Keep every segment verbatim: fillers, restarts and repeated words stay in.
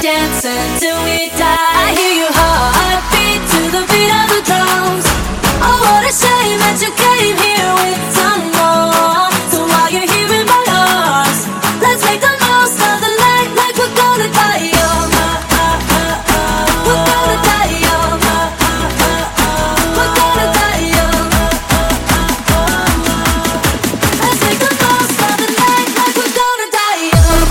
dancing till we die. I hear your heartbeat to the beat of the drums. Oh, what a shame that you came here with someone. So while you're here in my arms, let's make the most of the night like we're gonna die young. We're gonna die young. We're gonna die young. Let's make the most of the night like we're gonna die young.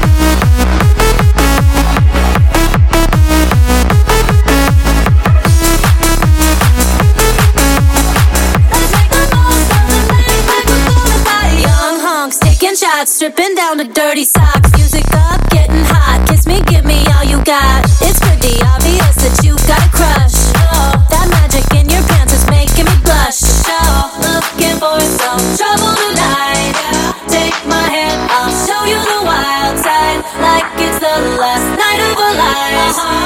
Shots, stripping down to dirty socks. Music up, getting hot. Kiss me, give me all you got. It's pretty obvious that you got a crush. Oh, that magic in your pants is making me blush. Oh, looking for some trouble tonight. Take my hand, I'll show you the wild side. Like it's the last night of our lives.